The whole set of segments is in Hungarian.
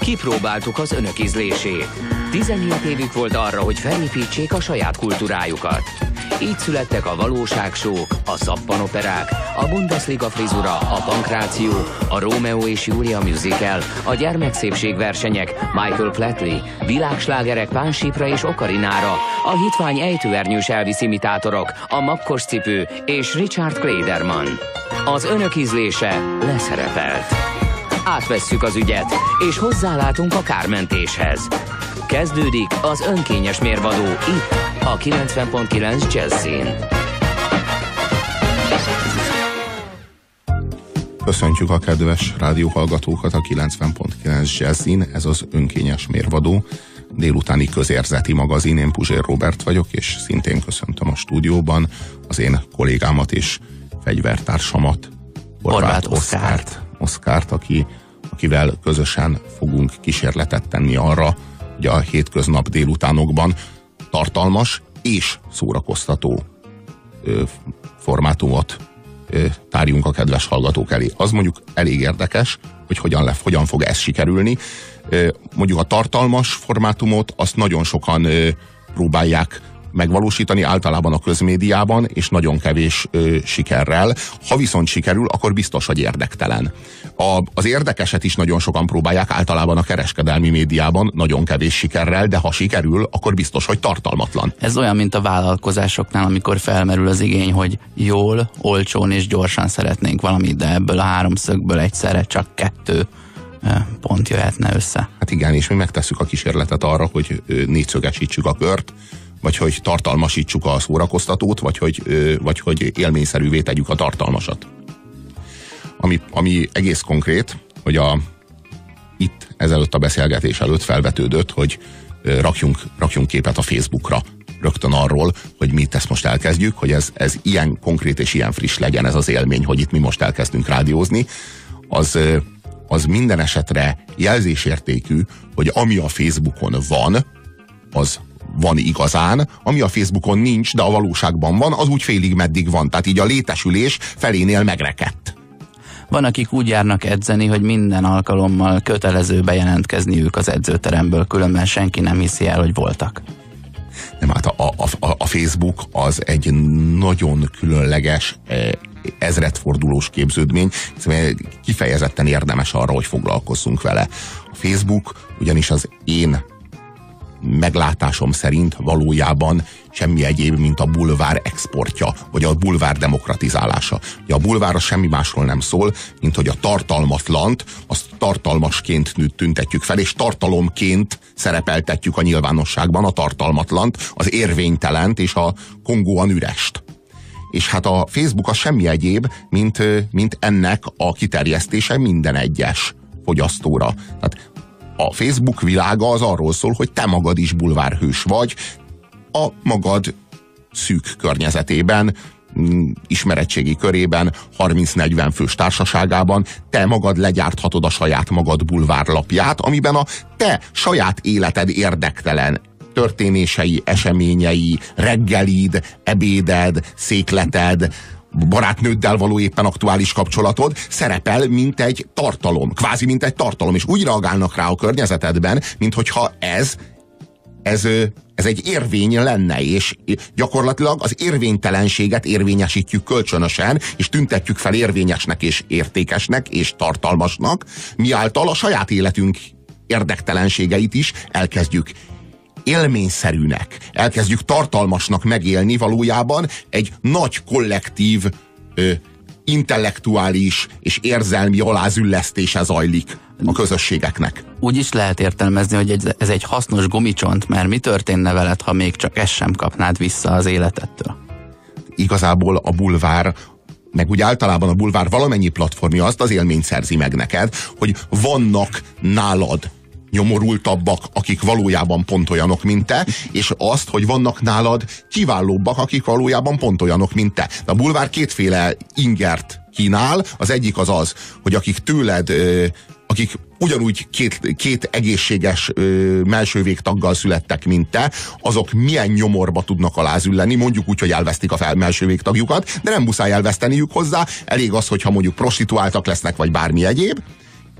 Kipróbáltuk az önök ízlését. 17 évük volt arra, hogy felépítsék a saját kultúrájukat. Így születtek a valóságsók, a szappanoperák, a Bundesliga frizura, a pankráció, a Rómeó és Júlia musical, a gyermekszépségversenyek, Michael Flatley, világslágerek Pánsípra és Okarinára, a hitvány ejtőernyős Elvis imitátorok, a makkos cipő és Richard Klederman. Az önök ízlése leszerepelt. Átvesszük az ügyet, és hozzálátunk a kármentéshez. Kezdődik az önkényes mérvadó itt, a 90.9 Jazzin. Köszöntjük a kedves rádióhallgatókat a 90.9 Jazzin, ez az önkényes mérvadó, délutáni közérzeti magazin. Én Puzsér Róbert vagyok, és szintén köszöntöm a stúdióban az én kollégámat és fegyvertársamat, Horváth Oszkárt, akivel közösen fogunk kísérletet tenni arra, hogy a hétköznap délutánokban tartalmas és szórakoztató formátumot tárjunk a kedves hallgatók elé. Az mondjuk elég érdekes, hogy hogyan fog ez sikerülni. Mondjuk a tartalmas formátumot azt nagyon sokan próbálják megvalósítani, általában a közmédiában, és nagyon kevés sikerrel. Ha viszont sikerül, akkor biztos, hogy érdektelen. Az érdekeset is nagyon sokan próbálják, általában a kereskedelmi médiában, nagyon kevés sikerrel, de ha sikerül, akkor biztos, hogy tartalmatlan. Ez olyan, mint a vállalkozásoknál, amikor felmerül az igény, hogy jól, olcsón és gyorsan szeretnénk valamit, de ebből a háromszögből egyszerre csak 2 pont jöhetne össze. Hát igen, és mi megtesszük a kísérletet arra, hogy négyszögesítsük a kört, vagy hogy tartalmasítsuk a szórakoztatót, vagy hogy élményszerűvé tegyük a tartalmasat. Ami egész konkrét, hogy itt ezelőtt a beszélgetés előtt felvetődött, hogy rakjunk képet a Facebookra rögtön arról, hogy mi itt ezt most elkezdjük, hogy ez ilyen konkrét és ilyen friss legyen ez az élmény, hogy itt mi most elkezdünk rádiózni, az minden esetre jelzésértékű, hogy ami a Facebookon van, az van igazán, ami a Facebookon nincs, de a valóságban van, az úgy félig meddig van. Tehát így a létesülés felénél megrekedt. Van, akik úgy járnak edzeni, hogy minden alkalommal kötelező bejelentkezniük az edzőteremből, különben senki nem hiszi el, hogy voltak. Nem, hát a Facebook az egy nagyon különleges, ezredfordulós képződmény, kifejezetten érdemes arra, hogy foglalkozzunk vele. A Facebook ugyanis az én meglátásom szerint valójában semmi egyéb, mint a bulvár exportja, vagy a bulvár demokratizálása. Ugye a bulvár az semmi másról nem szól, mint hogy a tartalmatlant, azt tartalmasként tüntetjük fel, és tartalomként szerepeltetjük a nyilvánosságban a tartalmatlant, az érvénytelent és a kongóan ürest. És hát a Facebook az semmi egyéb, mint ennek a kiterjesztése minden egyes fogyasztóra. Tehát a Facebook világa az arról szól, hogy te magad is bulvárhős vagy, a magad szűk környezetében, ismeretségi körében, 30-40 fős társaságában te magad legyárthatod a saját magad bulvárlapját, amiben a te saját életed érdektelen történései, eseményei, reggelid, ebéded, székleted, barátnőddel való éppen aktuális kapcsolatod szerepel, mint egy tartalom, kvázi mint egy tartalom, és úgy reagálnak rá a környezetedben, mint hogyha ez egy érvény lenne, és gyakorlatilag az érvénytelenséget érvényesítjük kölcsönösen, és tüntetjük fel érvényesnek és értékesnek és tartalmasnak, miáltal a saját életünk érdektelenségeit is elkezdjük élményszerűnek, elkezdjük tartalmasnak megélni, valójában egy nagy kollektív, intellektuális és érzelmi alázüllesztése zajlik a közösségeknek. Úgy is lehet értelmezni, hogy ez egy hasznos gumicsont, mert mi történne veled, ha még csak ezt sem kapnád vissza az életettől? Igazából a bulvár, meg úgy általában a bulvár valamennyi platformja azt az élményt szerzi meg neked, hogy vannak nálad nyomorultabbak, akik valójában pont olyanok, mint te, és azt, hogy vannak nálad kiválóbbak, akik valójában pont olyanok, mint te. De a bulvár kétféle ingert kínál, az egyik az, hogy akik tőled, akik ugyanúgy két egészséges mellsővégtaggal születtek, mint te, azok milyen nyomorba tudnak alázülleni, mondjuk úgy, hogy elvesztik a mellsővégtagjukat, de nem muszáj elveszteniük hozzá, elég az, hogyha mondjuk prostituáltak lesznek, vagy bármi egyéb,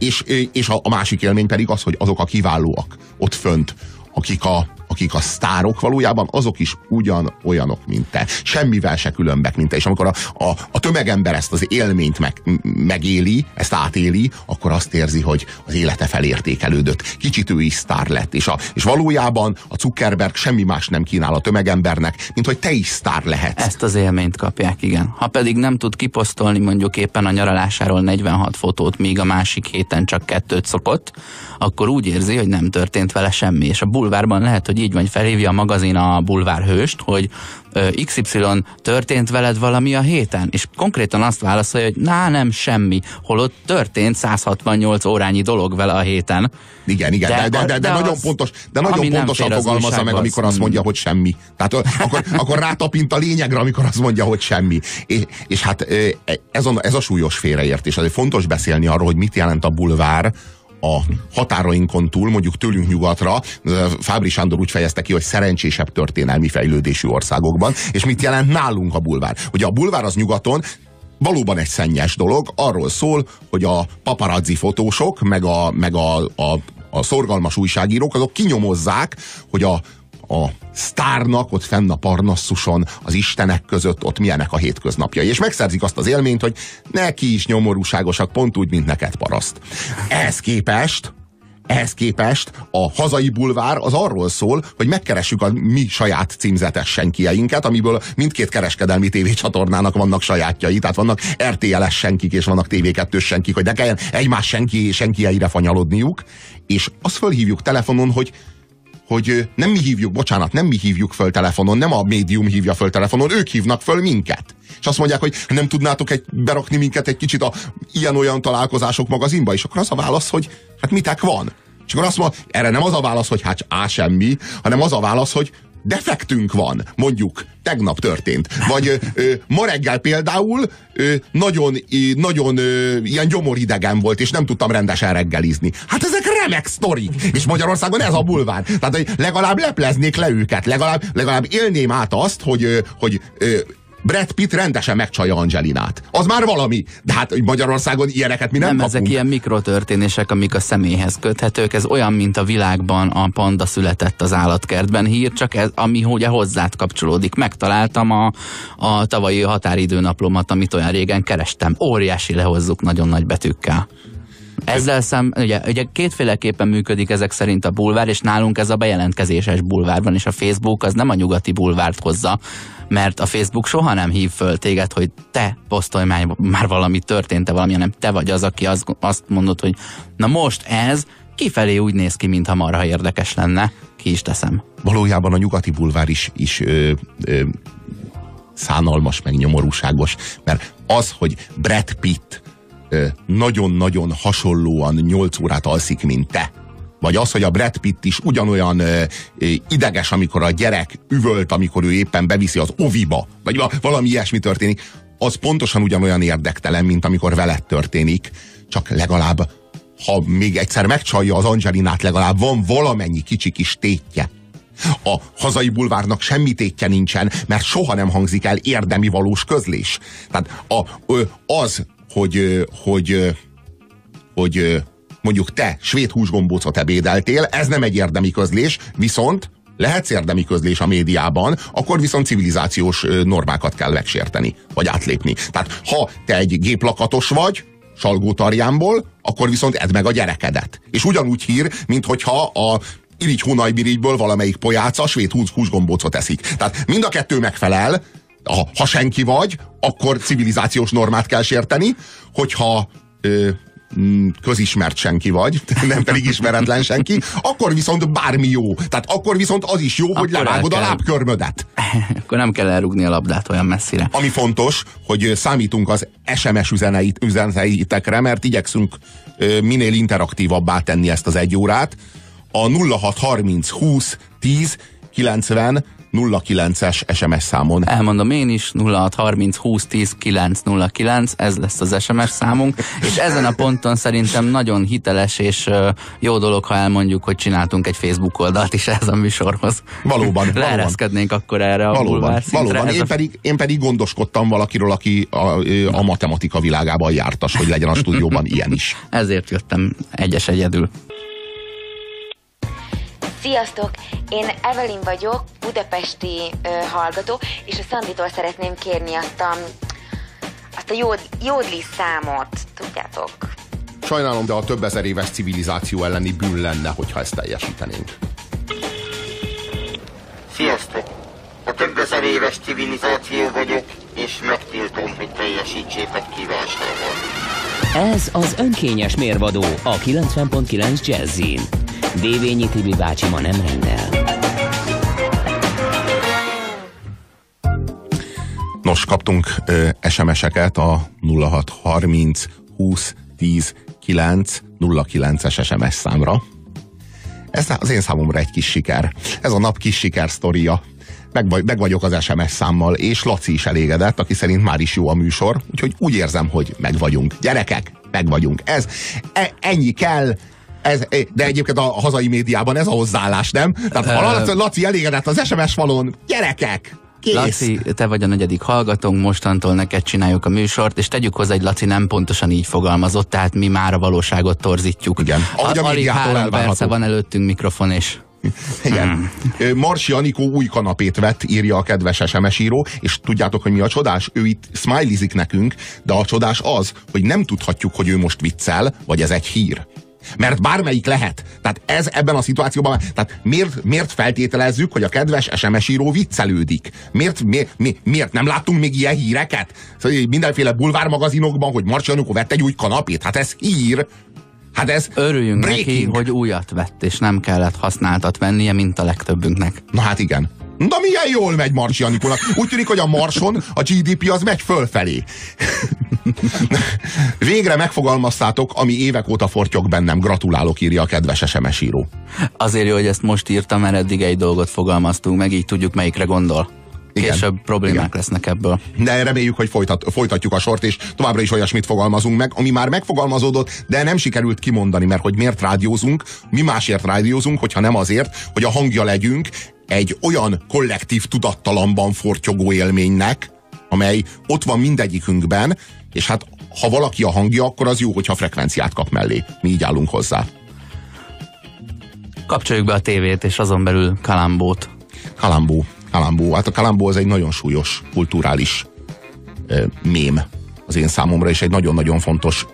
És a másik élmény pedig az, hogy azok a kiválóak ott fönt, akik a sztárok valójában, azok is ugyanolyanok, mint te. Semmivel se különbek, mint te. És amikor a tömegember ezt az élményt megéli, ezt átéli, akkor azt érzi, hogy az élete felértékelődött. Kicsit ő is sztár lett. És valójában a Zuckerberg semmi más nem kínál a tömegembernek, mint hogy te is sztár lehetsz. Ezt az élményt kapják, igen. Ha pedig nem tud kiposztolni mondjuk éppen a nyaralásáról 46 fotót, míg a másik héten csak 2 szokott, akkor úgy érzi, hogy nem történt vele semmi. És a bulvárban lehet, hogy így van, felhívja a magazin a bulvárhőst, hogy XY történt veled valami a héten, és konkrétan azt válaszolja, hogy nem, semmi, holott történt 168 órányi dolog vele a héten. Igen, de nagyon pontosan fogalmazza meg, amikor azt mondja, hogy semmi. Tehát akkor rátapint a lényegre, amikor azt mondja, hogy semmi. És hát ez a súlyos félreértés. Azért fontos beszélni arról, hogy mit jelent a bulvár a határainkon túl, mondjuk tőlünk nyugatra. Fábry Sándor úgy fejezte ki, hogy szerencsésebb történelmi fejlődésű országokban, és mit jelent nálunk a bulvár. Ugye a bulvár az nyugaton valóban egy szennyes dolog, arról szól, hogy a paparazzi fotósok, meg a szorgalmas újságírók, azok kinyomozzák, hogy a sztárnak ott fenn a Parnassuson, az istenek között ott milyenek a hétköznapjai. És megszerzik azt az élményt, hogy neki is nyomorúságosak, pont úgy, mint neked, paraszt. Ehhez képest a hazai bulvár az arról szól, hogy megkeressük a mi saját címzetes senkieinket, amiből mindkét kereskedelmi tévécsatornának vannak sajátjai, tehát vannak RTL-es senkik és vannak TV2-s senkik, hogy ne kelljen egymás senkieire fanyalodniuk, és azt fölhívjuk telefonon, hogy nem mi hívjuk föl telefonon, nem a médium hívja föl telefonon, ők hívnak föl minket. És azt mondják, hogy nem tudnátok berakni minket egy kicsit a ilyen-olyan találkozások magazinba, és akkor az a válasz, hogy hát mitek van? És akkor azt mondja, erre nem az a válasz, hogy hát semmi, hanem az a válasz, hogy defektünk van, mondjuk tegnap történt. Vagy ma reggel például nagyon ilyen gyomoridegen volt, és nem tudtam rendesen reggelizni. Hát ezek remek sztorik. És Magyarországon ez a bulvár. Tehát, hogy legalább lepleznék le őket, legalább élném át azt, hogy Brad Pitt rendesen megcsalja Angelinát. Az már valami. De hát Magyarországon ilyeneket mi nem kapunk. Ezek ilyen mikrotörténések, amik a személyhez köthetők. Ez olyan, mint a világban a panda született az állatkertben hír, csak ez, ami ugye hozzád kapcsolódik. Megtaláltam a tavalyi határidőnaplómat, amit olyan régen kerestem. Óriási lehozzuk nagyon nagy betűkkel. Ezzel ugye kétféleképpen működik ezek szerint a bulvár, és nálunk ez a bejelentkezéses bulvárban, és a Facebook az nem a nyugati bulvárt hozza, mert a Facebook soha nem hív föl téged, hogy te posztolj már valami, történt-e valami, hanem te vagy az, aki azt mondod, hogy na most ez kifelé úgy néz ki, mintha marha érdekes lenne, ki is teszem. Valójában a nyugati bulvár is szánalmas, meg nyomorúságos, mert az, hogy Brad Pitt nagyon-nagyon hasonlóan 8 órát alszik, mint te, vagy az, hogy a Brad Pitt is ugyanolyan ideges, amikor a gyerek üvölt, amikor ő éppen beviszi az oviba, vagy valami ilyesmi történik, az pontosan ugyanolyan érdektelen, mint amikor veled történik, csak legalább, ha még egyszer megcsalja az Angelinát, legalább van valamennyi kicsi kis tétje. A hazai bulvárnak semmi tétje nincsen, mert soha nem hangzik el érdemi valós közlés. Tehát az, hogy mondjuk te svéd húsgombócot ebédeltél, ez nem egy érdemi közlés, viszont lehetsz érdemi közlés a médiában, akkor viszont civilizációs normákat kell megsérteni, vagy átlépni. Tehát ha te egy géplakatos vagy, Salgótarjánból, akkor viszont edd meg a gyerekedet. És ugyanúgy hír, mint hogyha a irigy hunajbirigyből valamelyik pojáca svéd húsgombócot eszik. Tehát mind a kettő megfelel. Ha senki vagy, akkor civilizációs normát kell sérteni, hogyha közismert senki vagy, nem pedig ismeretlen senki, akkor viszont bármi jó. Tehát akkor viszont az is jó, akkor hogy levágod a lábkörmödet. Akkor nem kell elrúgni a labdát olyan messzire. Ami fontos, hogy számítunk az SMS üzeneteitekre, mert igyekszünk minél interaktívabbá tenni ezt az 1 órát. A 0630 20 10 90 09-es SMS számon. Elmondom én is, 0630 20 10 909, ez lesz az SMS számunk, és ezen a ponton szerintem nagyon hiteles és jó dolog, ha elmondjuk, hogy csináltunk egy Facebook oldalt is ehhez a műsorhoz. Valóban. Leereszkednénk akkor erre a bulvár szintre. Valóban. Én pedig gondoskodtam valakiről, aki a matematika világában jártas, hogy legyen a stúdióban ilyen is. Ezért jöttem egyedül. Sziasztok! Én Evelyn vagyok, budapesti hallgató, és a Szanditól szeretném kérni azt a jódli számot, tudjátok? Sajnálom, de a több ezer éves civilizáció elleni bűn lenne, hogyha ezt teljesítenénk. Sziasztok! A több ezer éves civilizáció vagyok, és megtiltom, hogy teljesítsétek kívánságot. Ez az önkényes mérvadó a 90.9 Jazzin. Dévényi Tibi bácsi ma nem rendel. Nos, kaptunk SMS-eket a 0630 20 10 909-es SMS számra. Ez az én számomra egy kis siker. Ez a nap kis siker sztoria. Meg vagyok az SMS számmal, és Laci is elégedett, aki szerint már is jó a műsor, úgyhogy úgy érzem, hogy meg vagyunk. Gyerekek, meg vagyunk. Ennyi kell. De egyébként a hazai médiában ez a hozzáállás, nem? Tehát Laci elégedett az SMS falon. Gyerekek! Kész. Laci, te vagy a 4. hallgatónk, mostantól neked csináljuk a műsort, és tegyük hozzá, hogy Laci nem pontosan így fogalmazott, tehát mi már a valóságot torzítjuk. Igen. Alig 3 perce van előttünk mikrofon, és... Igen. Marsi Anikó új kanapét vett, írja a kedves SMS író, és tudjátok, hogy mi a csodás? Ő itt smileyzik nekünk, de a csodás az, hogy nem tudhatjuk, hogy ő most viccel, vagy ez egy hír. Mert bármelyik lehet. Tehát ez ebben a szituációban, tehát miért feltételezzük, hogy a kedves SMS író viccelődik? Miért nem láttunk még ilyen híreket? Szóval mindenféle bulvármagazinokban, hogy Marsi Anikó vett egy új kanapét. Hát ez hír. Hát ez örüljünk breaking. Neki, hogy újat vett, és nem kellett használtat vennie, mint a legtöbbünknek. Na hát igen. De milyen jól megy Marsi Anikónak. Úgy tűnik, hogy a Marson a GDP az megy fölfelé. Végre megfogalmaztátok, ami évek óta fortyog bennem. Gratulálok, írja a kedves SMS író. Azért jó, hogy ezt most írtam, mert eddig egy dolgot fogalmaztunk, meg így tudjuk, melyikre gondol. Később problémák lesznek ebből. De reméljük, hogy folytatjuk a sort, és továbbra is olyasmit fogalmazunk meg, ami már megfogalmazódott, de nem sikerült kimondani, mert hogy miért rádiózunk, mi másért rádiózunk, hogyha nem azért, hogy a hangja legyünk egy olyan kollektív tudattalamban fortyogó élménynek, amely ott van mindegyikünkben, és hát ha valaki a hangja, akkor az jó, hogyha frekvenciát kap mellé. Mi így állunk hozzá. Kapcsoljuk be a tévét, és azon belül Kalambót. Kalambó. Hát a Kalambó az egy nagyon súlyos kulturális mém az én számomra, és egy nagyon-nagyon fontos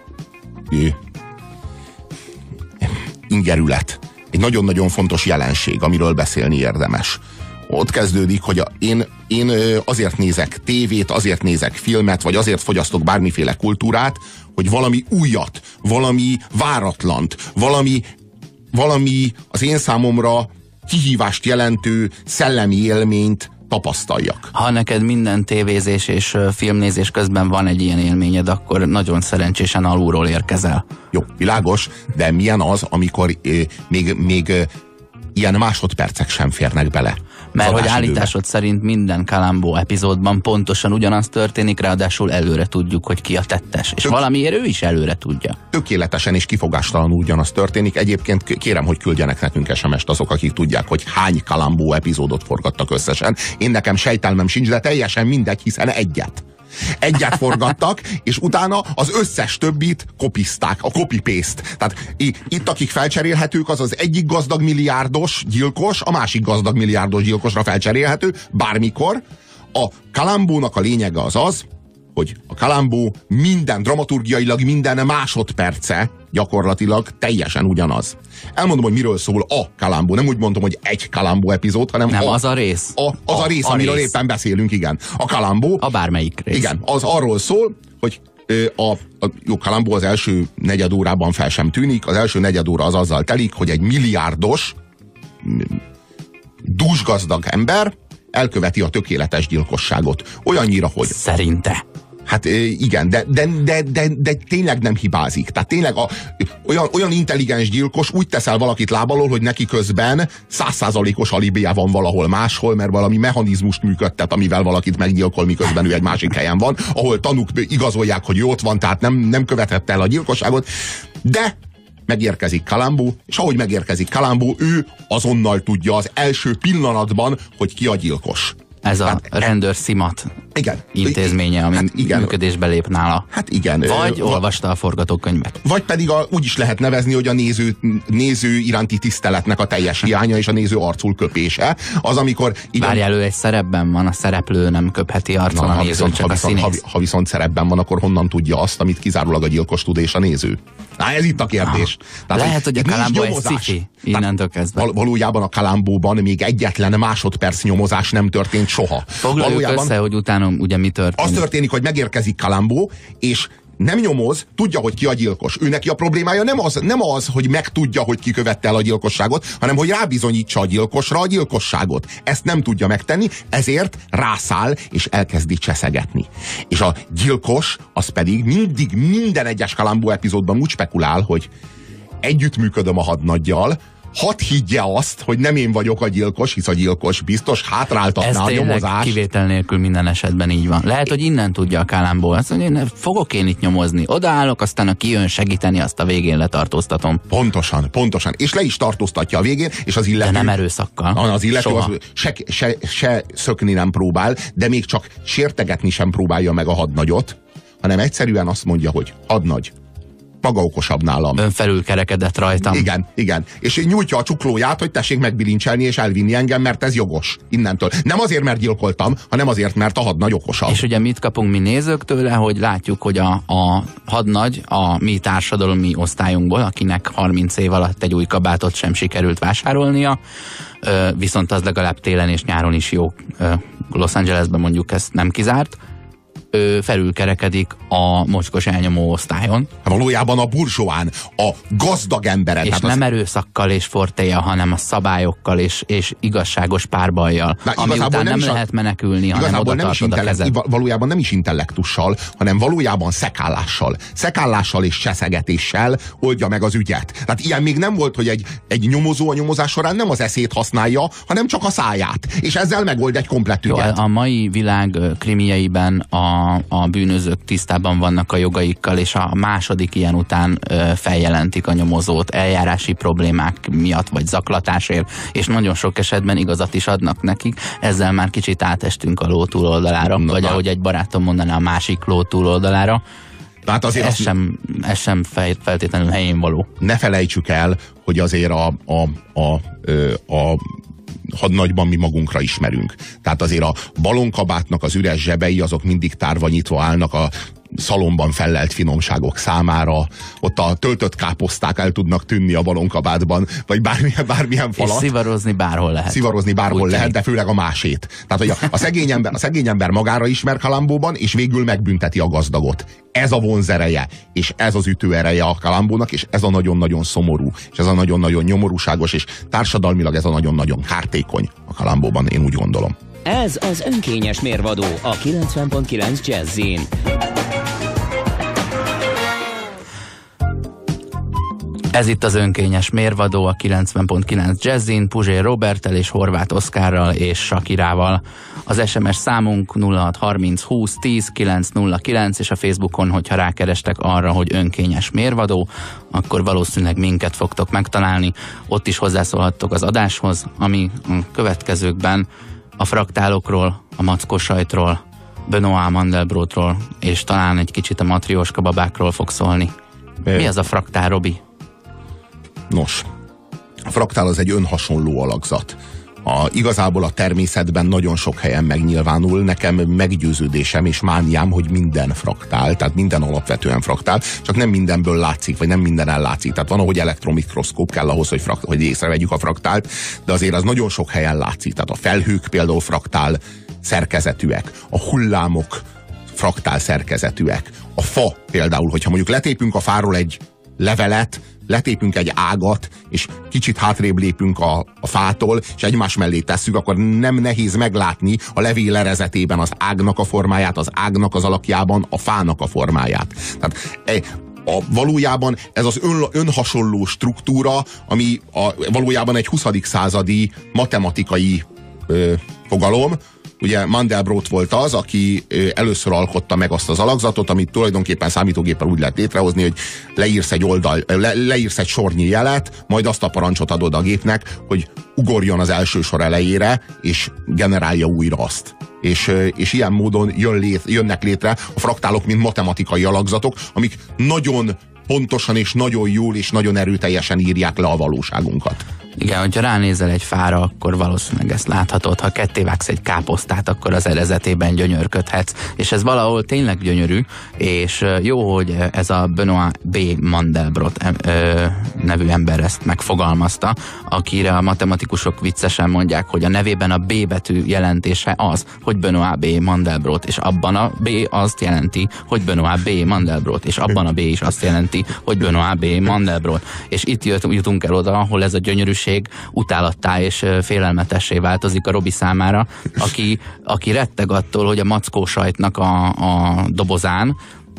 ingerület. Egy nagyon-nagyon fontos jelenség, amiről beszélni érdemes. Ott kezdődik, hogy én azért nézek tévét, azért nézek filmet, vagy azért fogyasztok bármiféle kultúrát, hogy valami újat, valami váratlant, valami az én számomra kihívást jelentő szellemi élményt tapasztaljak. Ha neked minden tévézés és filmnézés közben van egy ilyen élményed, akkor nagyon szerencsésen alulról érkezel. Jó, világos, de milyen az, amikor még ilyen másodpercek sem férnek bele? Mert hogy állításod szerint minden Kalambó epizódban pontosan ugyanaz történik, ráadásul előre tudjuk, hogy ki a tettes. És valamiért ő is előre tudja. Tökéletesen és kifogástalanul ugyanaz történik. Egyébként kérem, hogy küldjenek nekünk SMS-t azok, akik tudják, hogy hány Kalambó epizódot forgattak összesen. Én nekem sejtelmem sincs, de teljesen mindegy, hiszen egyet forgattak, és utána az összes többit kopizták, a copy-paste. Tehát itt, akik felcserélhetők, az egyik gazdag milliárdos gyilkos, a másik gazdag milliárdos gyilkosra felcserélhető, bármikor. A Kalambónak a lényege az, hogy a Kalambó dramaturgiailag minden másodperce gyakorlatilag teljesen ugyanaz. Elmondom, hogy miről szól a Kalambó. Nem úgy mondom, hogy egy Kalambó epizód, hanem az a rész. Az a rész, amiről éppen beszélünk, igen. A Kalambó. A bármelyik rész. Igen, az arról szól, hogy jó, Kalambó az első negyed órában fel sem tűnik. Az első negyed óra az azzal telik, hogy egy milliárdos, dúsgazdag ember elköveti a tökéletes gyilkosságot. Olyannyira, hogy... Szerinte. Hát igen, de tényleg nem hibázik. Tehát tényleg olyan intelligens gyilkos úgy teszel valakit lábalól, hogy neki közben 100%-os alibija van valahol máshol, mert valami mechanizmust működtet, amivel valakit meggyilkol, miközben ő egy másik helyen van, ahol tanúk igazolják, hogy ő ott van, tehát nem követette el a gyilkosságot, de megérkezik Columbo, és ahogy megérkezik Columbo, ő azonnal tudja az első pillanatban, hogy ki a gyilkos. Ez a rendőrszimat intézménye, ami működésbe lép nála. Hát igen. Vagy olvasta a forgatókönyvet. Vagy pedig úgy is lehet nevezni, hogy a néző iránti tiszteletnek a teljes hiánya és a néző arcul köpése. Az, amikor... Várjál, ő egy szerepben van, a szereplő nem köpheti arccal a nézőt, csak a színész. Ha viszont szerepben van, akkor honnan tudja azt, amit kizárólag a gyilkos tud és a néző? Ez itt a kérdés. Tehát, lehet, hogy a Columbo egy sci-fi, innentől kezdve. Valójában a Columboban még egyetlen másodperc nyomozás nem történt soha. Foglaljuk össze, hogy utána ugye mi történik. Az történik, hogy megérkezik Columbo, és nem nyomoz, tudja, hogy ki a gyilkos. Ő neki a problémája nem az, hogy megtudja, hogy ki követte el a gyilkosságot, hanem hogy rábizonyítsa a gyilkosra a gyilkosságot. Ezt nem tudja megtenni, ezért rászáll, és elkezdi cseszegetni. És a gyilkos, az pedig mindig minden egyes Columbo epizódban úgy spekulál, hogy együttműködöm a hadnaggyal, hadd higgye azt, hogy nem én vagyok a gyilkos, hisz a gyilkos biztos hátráltatná a nyomozást. Kivétel nélkül minden esetben így van. Lehet, hogy innen tudja a Columbo azt, hogy fogok én itt nyomozni. Odaállok, aztán aki jön segíteni, azt a végén letartóztatom. Pontosan. És le is tartóztatja a végén, és az illető... De nem erőszakkal. Az illető se szökni nem próbál, de még csak sértegetni sem próbálja meg a hadnagyot, hanem egyszerűen azt mondja, hogy hadnagy, maga okosabb nálam. Ön felülkerekedett rajtam. Igen. És nyújtja a csuklóját, hogy tessék megbilincselni és elvinni engem, mert ez jogos. Innentől. Nem azért, mert gyilkoltam, hanem azért, mert a hadnagy okosabb. És ugye mit kapunk mi nézők tőle, hogy látjuk, hogy a hadnagy a mi társadalmi osztályunkból, akinek 30 év alatt egy új kabátot sem sikerült vásárolnia, viszont az legalább télen és nyáron is jó. Los Angelesben mondjuk ezt nem kizárt. Felülkerekedik a mocskos elnyomó osztályon. Valójában a burzsóán, a gazdag emberek. És nem erőszakkal és fortéja, hanem a szabályokkal és igazságos párbajjal. Ami után nem lehet menekülni, hanem oda tartod a kezed. Valójában nem is intellektussal, hanem valójában szekállással. Szekállással és cseszegetéssel oldja meg az ügyet. Tehát ilyen még nem volt, hogy egy nyomozó a nyomozás során nem az eszét használja, hanem csak a száját. És ezzel megold egy komplett ügyet. A mai világ krimieiben a bűnözők tisztában vannak a jogaikkal, és a második ilyen után feljelentik a nyomozót eljárási problémák miatt, vagy zaklatásért, és nagyon sok esetben igazat is adnak nekik. Ezzel már kicsit átestünk a ló túloldalára, vagy ahogy egy barátom mondaná, a másik ló túloldalára. Tehát azért ez sem feltétlenül helyén való. Ne felejtsük el, hogy azért a hadnagyban mi magunkra ismerünk. Tehát azért a balonkabátnak az üres zsebei azok mindig tárva nyitva állnak a szalomban fellelt finomságok számára. Ott a töltött káposzták el tudnak tűnni a balonkabátban, vagy bármilyen falat. És szivarozni bárhol lehet. Szivarozni bárhol lehet, de főleg a másét. Tehát, hogy a szegény ember magára ismer Columboban, és végül megbünteti a gazdagot. Ez a vonzereje, és ez az ütőereje a Columbónak, és ez a nagyon-nagyon szomorú, és ez a nagyon-nagyon nyomorúságos, és társadalmilag ez a nagyon-nagyon kártékony a Columbóban, én úgy gondolom. Ez az önkényes mérvadó a 90.9 Jazzin. Ez itt az önkényes mérvadó a 90.9 Jazzin, Puzsér Roberttel és Horváth Oszkárral és Sakirával. Az SMS számunk 0630 20 10 909, és a Facebookon, hogyha rákerestek arra, hogy önkényes mérvadó, akkor valószínűleg minket fogtok megtalálni. Ott is hozzászólhattok az adáshoz, ami a következőkben a fraktálokról, a mackos sajtról, Benoit Mandelbrotról, és talán egy kicsit a matrioska babákról fog szólni. Mi az a fraktál, Robi? Nos, a fraktál az egy önhasonló alakzat. Igazából a természetben nagyon sok helyen megnyilvánul. Nekem meggyőződésem és mániám, hogy minden fraktál, tehát minden alapvetően fraktál, csak nem mindenből látszik, vagy nem minden látszik. Tehát van, ahogy elektromikroszkóp kell ahhoz, hogy észrevegyük a fraktált, de azért az nagyon sok helyen látszik. Tehát a felhők például fraktál szerkezetűek, a hullámok fraktál szerkezetűek, a fa például, hogyha mondjuk letépünk a fáról egy levelet, letépünk egy ágat, és kicsit hátrébb lépünk a fától, és egymás mellé tesszük, akkor nem nehéz meglátni a levél lerezetében az ágnak a formáját, az ágnak az alakjában a fának a formáját. Tehát valójában ez az önhasonló struktúra, ami valójában egy 20. századi matematikai fogalom. Ugye Mandelbrot volt az, aki először alkotta meg azt az alakzatot, amit tulajdonképpen számítógéppel úgy lehet létrehozni, hogy leírsz egy sornyi jelet, majd azt a parancsot adod a gépnek, hogy ugorjon az első sor elejére, és generálja újra azt. És ilyen módon jönnek létre a fraktálok, mint matematikai alakzatok, amik nagyon pontosan és nagyon jól és nagyon erőteljesen írják le a valóságunkat. Igen, hogyha ránézel egy fára, akkor valószínűleg ezt láthatod. Ha kettévágsz egy káposztát, akkor az erezetében gyönyörködhetsz. És ez valahol tényleg gyönyörű, és jó, hogy ez a Benoit B. Mandelbrot nevű ember ezt megfogalmazta, akire a matematikusok viccesen mondják, hogy a nevében a B betű jelentése az, hogy Benoit B. Mandelbrot, és abban a B azt jelenti, hogy Benoit B. Mandelbrot, és abban a B is azt jelenti, hogy Benoit B. Mandelbrot. És itt jutunk el oda, ahol ez a gyönyörűség utálattá és félelmetessé változik a Robi számára, aki retteg attól, hogy a mackó sajtnak a dobozán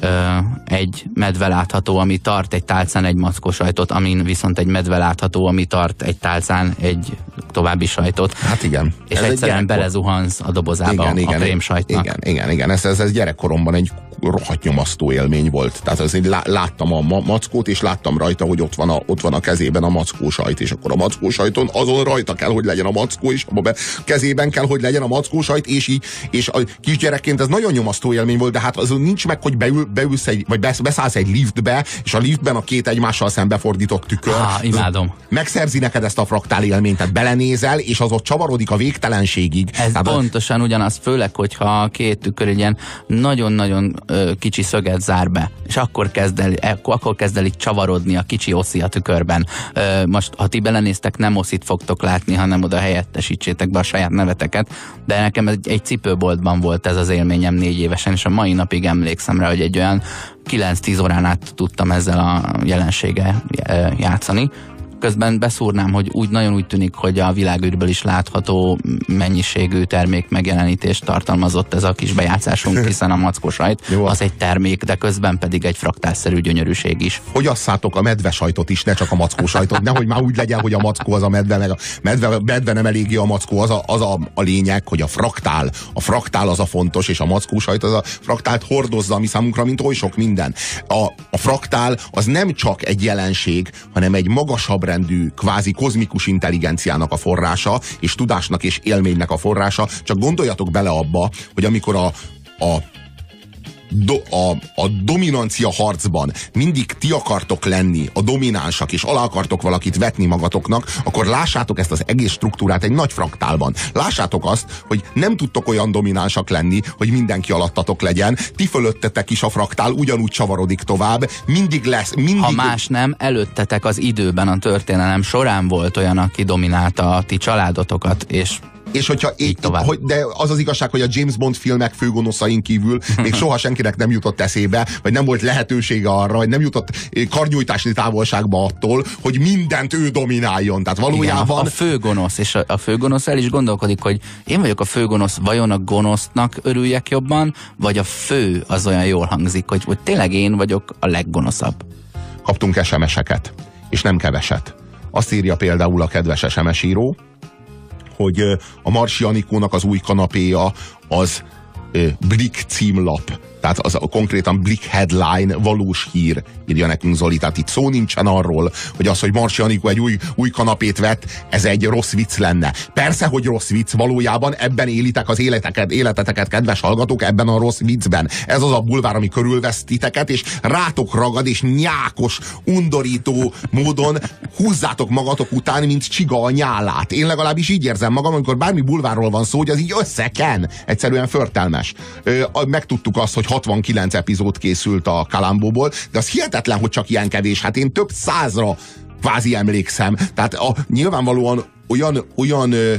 egy medve látható, ami tart egy tálcán egy mackó sajtot, amin viszont egy medve látható, ami tart egy tálcán egy további sajtot. Hát igen. És ez egyszerűen belezuhansz a dobozába a krémsajtnak. Igen. Ez gyerekkoromban egy rohadt nyomasztó élmény volt. Tehát azért láttam a mackót, és láttam rajta, hogy ott van a kezében a mackó sajt, és akkor a mackó sajton azon rajta kell, hogy legyen a mackó, és abban kezében kell, hogy legyen a mackó sajt, és a kisgyerekként ez nagyon nyomasztó élmény volt, de hát az nincs meg, hogy beülsz vagy beszállsz egy liftbe, és a liftben a két egymással szembefordított tükör. Imádom. Megszerzi neked ezt a fraktál élményt, tehát belenézel, és az ott csavarodik a végtelenségig. Ez tehát pontosan ugyanaz, főleg, hogyha a két tükör egy ilyen nagyon-nagyon kicsi szöget zár be, és akkor kezd el így csavarodni a kicsi oszi a tükörben. Most, ha ti belenéztek, nem oszit fogtok látni, hanem oda helyettesítsétek be a saját neveteket, de nekem egy cipőboltban volt ez az élményem 4 évesen, és a mai napig emlékszem rá, hogy egy olyan 9-10 órán át tudtam ezzel a jelenséggel játszani. Közben beszúrnám, hogy nagyon úgy tűnik, hogy a világűrből is látható mennyiségű termék megjelenítést tartalmazott ez a kis bejátszásunk, hiszen a mackósajt az egy termék, de közben pedig egy fraktálszerű gyönyörűség is. Fogyaszátok a medvesajtot is, ne csak a mackósajtot, nehogy már úgy legyen, hogy a mackó az a medve, meg a medve nem eléggé a mackó, az a lényeg, hogy a fraktál az a fontos, és a mackósajt az a fraktált hordozza, ami számunkra, mint oly sok minden. A fraktál az nem csak egy jelenség, hanem egy magasabb rendű, kvázi kozmikus intelligenciának a forrása, és tudásnak és élménynek a forrása. Csak gondoljatok bele abba, hogy amikor a dominancia harcban mindig ti akartok lenni a dominánsak, és alá akartok valakit vetni magatoknak, akkor lássátok ezt az egész struktúrát egy nagy fraktálban. Lássátok azt, hogy nem tudtok olyan dominánsak lenni, hogy mindenki alattatok legyen, ti fölöttetek is a fraktál ugyanúgy csavarodik tovább, mindig lesz. Ha más nem, előttetek az időben, a történelem során volt olyan, aki dominálta a ti családotokat, és hogyha de az az igazság, hogy a James Bond filmek főgonoszain kívül még soha senkinek nem jutott eszébe, vagy nem volt lehetősége arra, vagy nem jutott karnyújtási távolságba attól, hogy mindent ő domináljon. Tehát valójában... Igen, a főgonosz, és a főgonosz el is gondolkodik, hogy én vagyok a főgonosz, vajon a gonosznak örüljek jobban, vagy a fő az olyan jól hangzik, hogy tényleg én vagyok a leggonoszabb. Kaptunk SMS-eket, és nem keveset. Azt írja például a kedves SMS író, hogy a Marsi Anikónak az új kanapéja az Blick címlap. Tehát az konkrétan Blick headline, valós hír, írja nekünk Zoli. Tehát itt szó nincsen arról, hogy az, hogy Marsi Anikó egy új kanapét vett, ez egy rossz vicc lenne. Persze, hogy rossz vicc, valójában ebben élitek az életeteket, kedves hallgatók, ebben a rossz viccben. Ez az a bulvár, ami körülvesz titeket, és rátok ragad, és nyákos, undorító módon húzzátok magatok után, mint csiga a nyálát. Én legalábbis így érzem magam, amikor bármi bulvárról van szó, hogy az így összeken. Egyszerűen förtelmes. Megtudtuk azt, hogy 69 epizód készült a Kalambóból, de az hihetetlen, hogy csak ilyen kevés. Hát én több 100-ra kvázi emlékszem. Tehát nyilvánvalóan olyan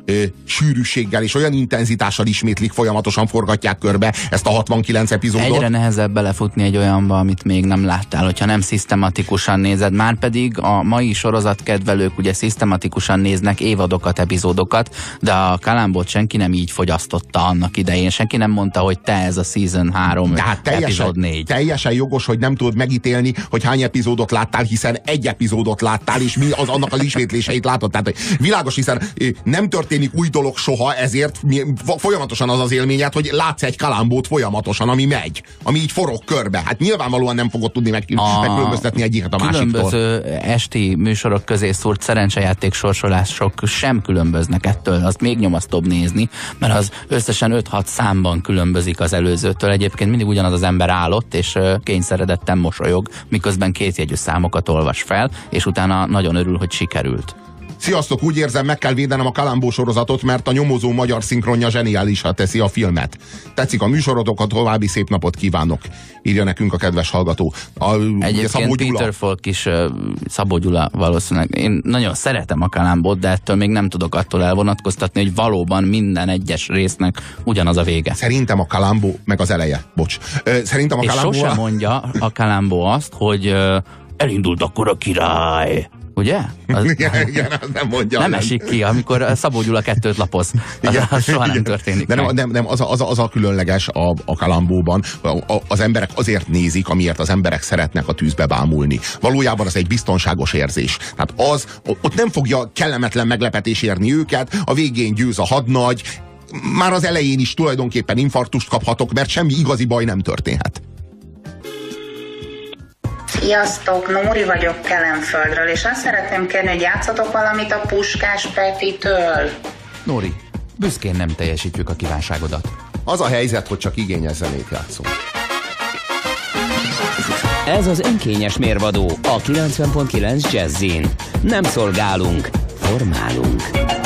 sűrűséggel és olyan intenzitással ismétlik, folyamatosan forgatják körbe ezt a 69 epizódot. Egyre nehezebb belefutni egy olyanba, amit még nem láttál, hogyha nem szisztematikusan nézed. Márpedig a mai sorozatkedvelők ugye szisztematikusan néznek évadokat, epizódokat, de a Kalambót senki nem így fogyasztotta annak idején. Senki nem mondta, hogy te ez a season 3, epizód 4. Teljesen jogos, hogy nem tudod megítélni, hogy hány epizódot láttál, hiszen egy epizódot láttál, és mi az annak az ismétléseit látod. Tehát világos, hiszen nem történik új dolog soha, ezért folyamatosan az az élményed, hogy látsz egy Kalambót folyamatosan, ami megy, ami így forog körbe. Hát nyilvánvalóan nem fogod tudni megkülönböztetni egyiket a másiktól. Különböző esti műsorok közé szúrt szerencsejáték sorsolások sem különböznek ettől, azt még nyomasztóbb nézni, mert az összesen 5-6 számban különbözik az előzőtől. Egyébként mindig ugyanaz az ember állott, és kényszeredetten mosolyog, miközben kétjegyű számokat olvas fel, és utána nagyon örül, hogy sikerült. Sziasztok, úgy érzem, meg kell védenem a Kalambó sorozatot, mert a nyomozó magyar szinkronja zseniálisá teszi a filmet. Tetszik a műsorotokat, további szép napot kívánok, írja nekünk a kedves hallgató. Egyébként Peter Falk is, Szabó Gyula valószínűleg. Én nagyon szeretem a Kalambót, de ettől még nem tudok attól elvonatkoztatni, hogy valóban minden egyes résznek ugyanaz a vége. Szerintem a Kalambó, meg az eleje, bocs. Szerintem a és Kalambó... sosem mondja a Kalambó azt, hogy elindult akkor a király. Ugye? Igen, nem mondja. Nem esik ki, amikor Szabó Gyula 2-t lapoz. Az soha nem történik. De nem, az a különleges a Kalambóban. Az emberek azért nézik, amiért az emberek szeretnek a tűzbe bámulni. Valójában az egy biztonságos érzés. Tehát ott nem fogja kellemetlen meglepetés érni őket, a végén győz a hadnagy, már az elején is tulajdonképpen infarktust kaphatok, mert semmi igazi baj nem történhet. Sziasztok, Nóri vagyok Kelenföldről, és azt szeretném kérni, hogy játszatok valamit a Puskás Petitől. Nóri, büszkén nem teljesítjük a kívánságodat. Az a helyzet, hogy csak igényes zenét játszunk. Ez az önkényes mérvadó a 90.9 Jazzin. Nem szolgálunk, formálunk.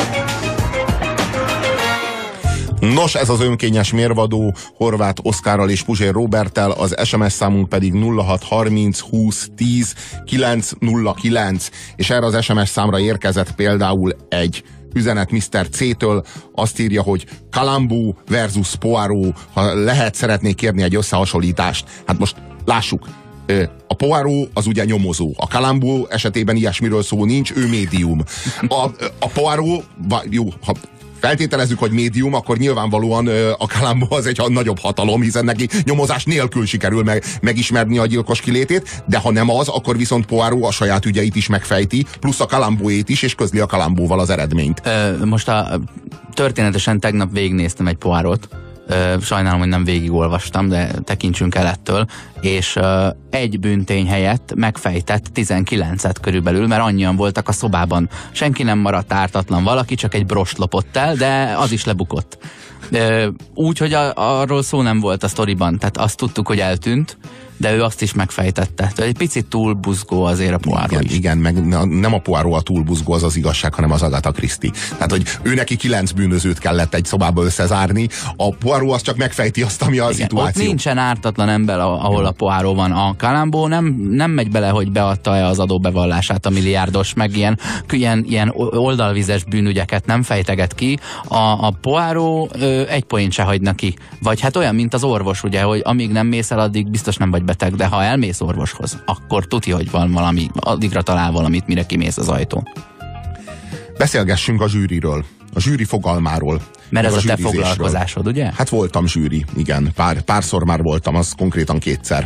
Nos, ez az önkényes mérvadó Horváth Oszkárral és Puzsér Róberttel, az SMS számunk pedig 0630 20 10 909, és erre az SMS számra érkezett például egy üzenet Mr. C-től, azt írja, hogy Kalambó versus Poirot, ha lehet, szeretnék kérni egy összehasonlítást. Hát most lássuk, a Poirot az ugye nyomozó. A Kalambó esetében ilyesmiről szó nincs, ő médium. A Poirot, jó, ha feltételezzük, hogy médium, akkor nyilvánvalóan a Kalambó az egy nagyobb hatalom, hiszen neki nyomozás nélkül sikerül megismerni a gyilkos kilétét, de ha nem az, akkor viszont Poirot a saját ügyeit is megfejti, plusz a Kalambóét is, és közli a Kalambóval az eredményt. Most történetesen tegnap végignéztem egy Poirot, sajnálom, hogy nem végigolvastam, de tekintsünk el ettől, és egy bűntény helyett megfejtett 19-et körülbelül, mert annyian voltak a szobában. Senki nem maradt ártatlan, valaki csak egy brost lopott el, de az is lebukott. Úgy, hogy arról szó nem volt a sztoriban, tehát azt tudtuk, hogy eltűnt, de ő azt is megfejtette. Tehát egy picit túl buzgó azért a Poirot is. Igen, meg nem a Poirot a túl buzgó, az az igazság, hanem az Agatha Christie. Tehát, hogy ő neki 9 bűnözőt kellett egy szobába összezárni, a Poirot az csak megfejti azt, ami a szituáció. Ott nincsen ártatlan ember, ahol a Poirot van. A Kalambó nem megy bele, hogy beadta-e az adóbevallását a milliárdos, meg ilyen oldalvizes bűnügyeket nem fejteget ki. A Poirot egy poént se hagyna ki. Vagy hát olyan, mint az orvos, ugye, hogy amíg nem mész el, addig biztos nem vagy beteg, de ha elmész orvoshoz, akkor tuti, hogy van valami, addigra talál valamit, mire kimész az ajtón. Beszélgessünk a zsűriről, a zsűri fogalmáról. Mert ez a te foglalkozásod, ugye? Hát voltam zsűri, igen. Párszor már voltam, az konkrétan 2-szer.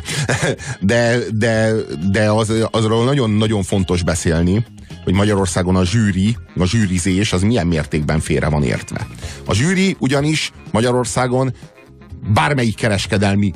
de azról nagyon-nagyon fontos beszélni, hogy Magyarországon a zsűrizés az milyen mértékben félre van értve. A zsűri ugyanis Magyarországon bármelyik kereskedelmi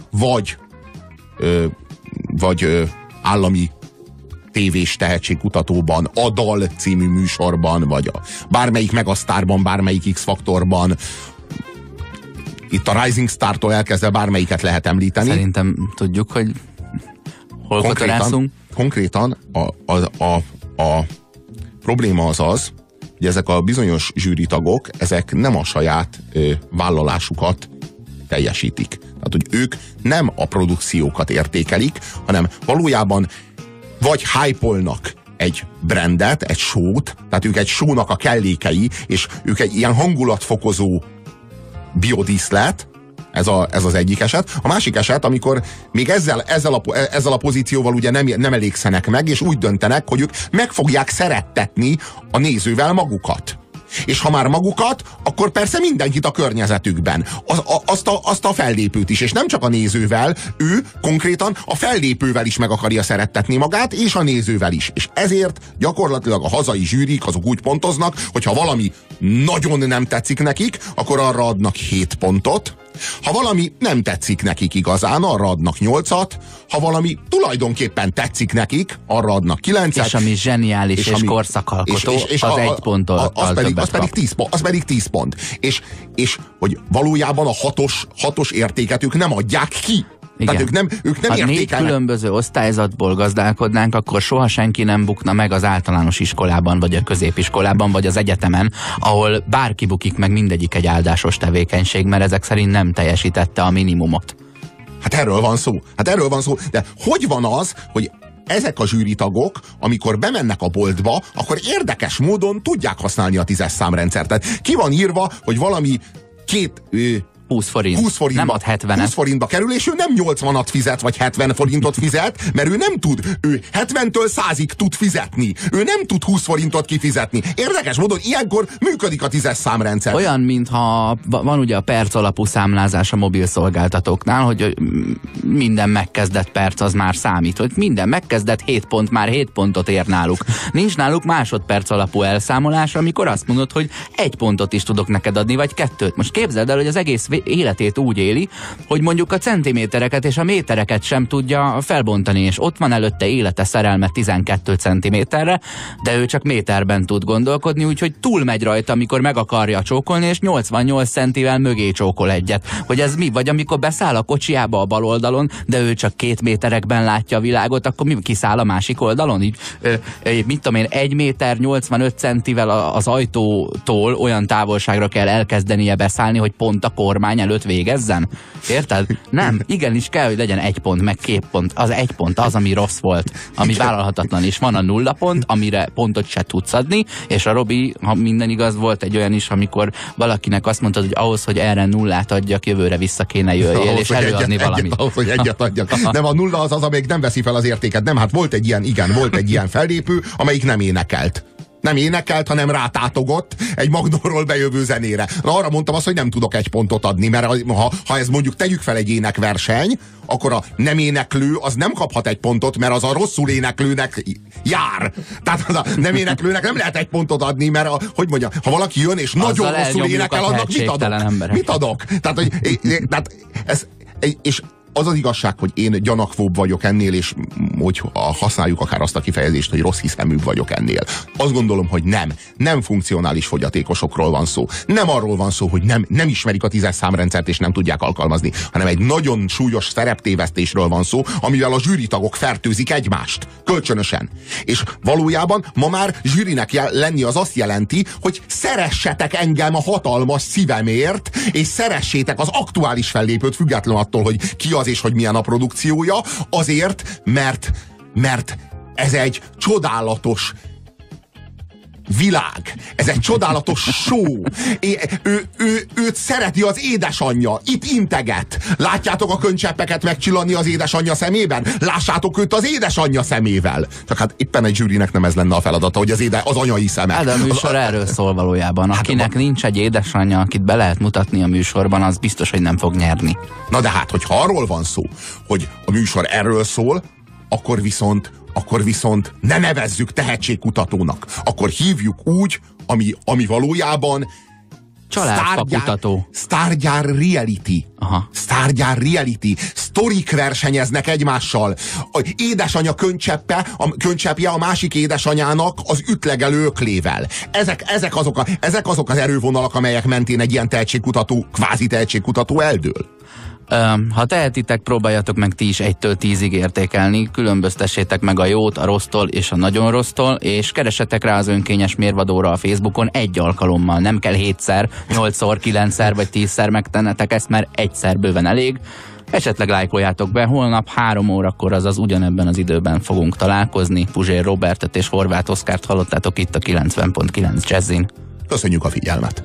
vagy állami tévés tehetségkutatóban, a Dal című műsorban, vagy bármelyik Megasztárban, bármelyik X-faktorban, itt a Rising Star-tól elkezdve bármelyiket lehet említeni. Szerintem tudjuk, hogy hol kotorászunk. Konkrétan a probléma az, hogy ezek a bizonyos zsűritagok, ezek nem a saját vállalásukat teljesítik. Tehát, hogy ők nem a produkciókat értékelik, hanem valójában vagy hype-olnak egy brandet, egy show-t, tehát ők egy show-nak a kellékei, és ők egy ilyen hangulatfokozó biodíszlet, ez az egyik eset. A másik eset, amikor még ezzel a pozícióval ugye nem elégszenek meg, és úgy döntenek, hogy ők meg fogják szerettetni a nézővel magukat. És ha már magukat, akkor persze mindenkit a környezetükben. Azt a fellépőt is, és nem csak a nézővel, ő konkrétan a fellépővel is meg akarja szerettetni magát, és a nézővel is. És ezért gyakorlatilag a hazai zsűrik azok úgy pontoznak, hogy ha valami nagyon nem tetszik nekik, akkor arra adnak 7 pontot. Ha valami nem tetszik nekik igazán, arra adnak 8-at, ha valami tulajdonképpen tetszik nekik, arra adnak 9-et. És ami zseniális és korszakalkotó, az 1 pontot. Az pedig 10 pont. És hogy valójában a 6-os értéket ők nem adják ki. Igen. Tehát ők nem ha 4 értékelnek. különböző osztályzatból gazdálkodnánk, akkor soha senki nem bukna meg az általános iskolában, vagy a középiskolában, vagy az egyetemen, ahol bárki bukik meg, mindegyik egy áldásos tevékenység, mert ezek szerint nem teljesítette a minimumot. Hát erről van szó. De hogy van az, hogy ezek a zsűritagok, amikor bemennek a boltba, akkor érdekes módon tudják használni a 10-es számrendszert. Tehát ki van írva, hogy valami 20 forint. Nem ad 70-et. 20 forintba kerül, és ő nem 80-at fizet, vagy 70 forintot fizet, mert ő nem tud. Ő 70-től 100-ig tud fizetni. Ő nem tud 20 forintot kifizetni. Érdekes módon ilyenkor működik a 10-es számrendszer. Olyan, mintha van ugye a perc alapú számlázás a mobil szolgáltatóknál, hogy minden megkezdett perc az már számít. Hogy minden megkezdett 7 pont, már 7 pontot ér náluk. Nincs náluk másodperc alapú elszámolás, amikor azt mondod, hogy 1 pontot is tudok neked adni, vagy 2-t. Most képzeld el, hogy az egész életét úgy éli, hogy mondjuk a centimétereket és a métereket sem tudja felbontani, és ott van előtte élete szerelme 12 centiméterre, de ő csak méterben tud gondolkodni, úgyhogy túlmegy rajta, amikor meg akarja csókolni, és 88 centivel mögé csókol egyet. Hogy ez mi? Vagy amikor beszáll a kocsiába a bal oldalon, de ő csak 2 méterekben látja a világot, akkor mi kiszáll a másik oldalon? Így, mit tudom én, 1 méter 85 centivel az ajtótól olyan távolságra kell elkezdenie beszállni, hogy pont a kormány előtt végezzen? Érted? Nem. Igenis kell, hogy legyen 1 pont, meg 2 pont. Az 1 pont az, ami rossz volt, ami vállalhatatlan, és van a 0 pont, amire pontot se tudsz adni, és a Robi, ha minden igaz, volt egy olyan is, amikor valakinek azt mondtad, hogy ahhoz, hogy erre 0-át adjak, jövőre vissza kéne jöjjél, és előadni valamit. Ahhoz, hogy egyet adjak. Nem, a 0 az, amelyik nem veszi fel az értéket. Nem, hát volt egy ilyen fellépő, amelyik nem énekelt. Nem énekelt, hanem rátátogott egy Magnóról bejövő zenére. Na, arra mondtam azt, hogy nem tudok 1 pontot adni, mert ha ez mondjuk tegyük fel egy énekverseny, akkor a nem éneklő az nem kaphat 1 pontot, mert az a rosszul éneklőnek jár. Tehát az a nem éneklőnek nem lehet 1 pontot adni, mert hogy mondja, ha valaki jön és nagyon rosszul énekel, annak mit adok? Tehát és az az igazság, hogy én gyanakvóbb vagyok ennél, és hogy használjuk akár azt a kifejezést, hogy rossz hiszeműbb vagyok ennél. Azt gondolom, hogy nem funkcionális fogyatékosokról van szó. Nem arról van szó, hogy nem ismerik a 10-es számrendszert, és nem tudják alkalmazni, hanem egy nagyon súlyos szereptévesztésről van szó, amivel a zsűritagok fertőzik egymást. Kölcsönösen. És valójában ma már zsűrinek lenni az azt jelenti, hogy szeressetek engem a hatalmas szívemért, és szeressétek az aktuális fellépőt, független attól, hogy ki az és hogy milyen a produkciója, azért, mert ez egy csodálatos világ. Ez egy csodálatos show. Őt szereti az édesanyja. Itt integet. Látjátok a könycseppeket megcsillanni az édesanyja szemében? Lássátok őt az édesanyja szemével. Csak hát éppen egy zsűrinek nem ez lenne a feladata, hogy az anyai szemek. De a műsor erről szól valójában. Akinek nincs egy édesanyja, akit be lehet mutatni a műsorban, az biztos, hogy nem fog nyerni. Na de hát, hogyha arról van szó, hogy a műsor erről szól, akkor viszont ne nevezzük tehetségkutatónak. Akkor hívjuk úgy, ami valójában családfakutató. Sztárgyár reality. Aha. Sztárgyár reality. Sztorik versenyeznek egymással. Édesanya könycseppje a másik édesanyának az ütlegelő öklével. Ezek azok az erővonalak, amelyek mentén egy ilyen tehetségkutató, kvázi tehetségkutató eldől. Ha tehetitek, próbáljatok meg ti is 1-től 10-ig értékelni, különböztessétek meg a jót, a rossztól és a nagyon rossztól, és keresetek rá az önkényes mérvadóra a Facebookon egy alkalommal. Nem kell 7-szer, 8-szor, 9-szer vagy 10-szer megtennetek ezt, mert egyszer bőven elég. Esetleg lájkoljátok be, holnap 3 órakor, azaz ugyanebben az időben fogunk találkozni. Puzsér Robertet és Horváth Oszkárt hallottátok itt a 90.9 Jazzin. Köszönjük a figyelmet!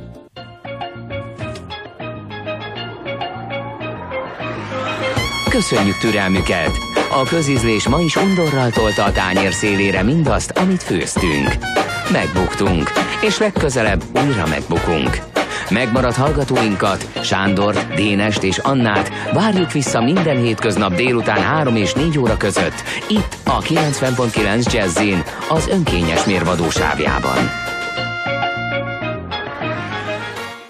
Köszönjük türelmüket! A közízlés ma is undorral tolta a tányér szélére mindazt, amit főztünk. Megbuktunk, és legközelebb újra megbukunk. Megmaradt hallgatóinkat, Sándort, Dénest és Annát várjuk vissza minden hétköznap délután 3 és 4 óra között, itt a 90.9 Jazzin, az önkényes mérvadó sávjában.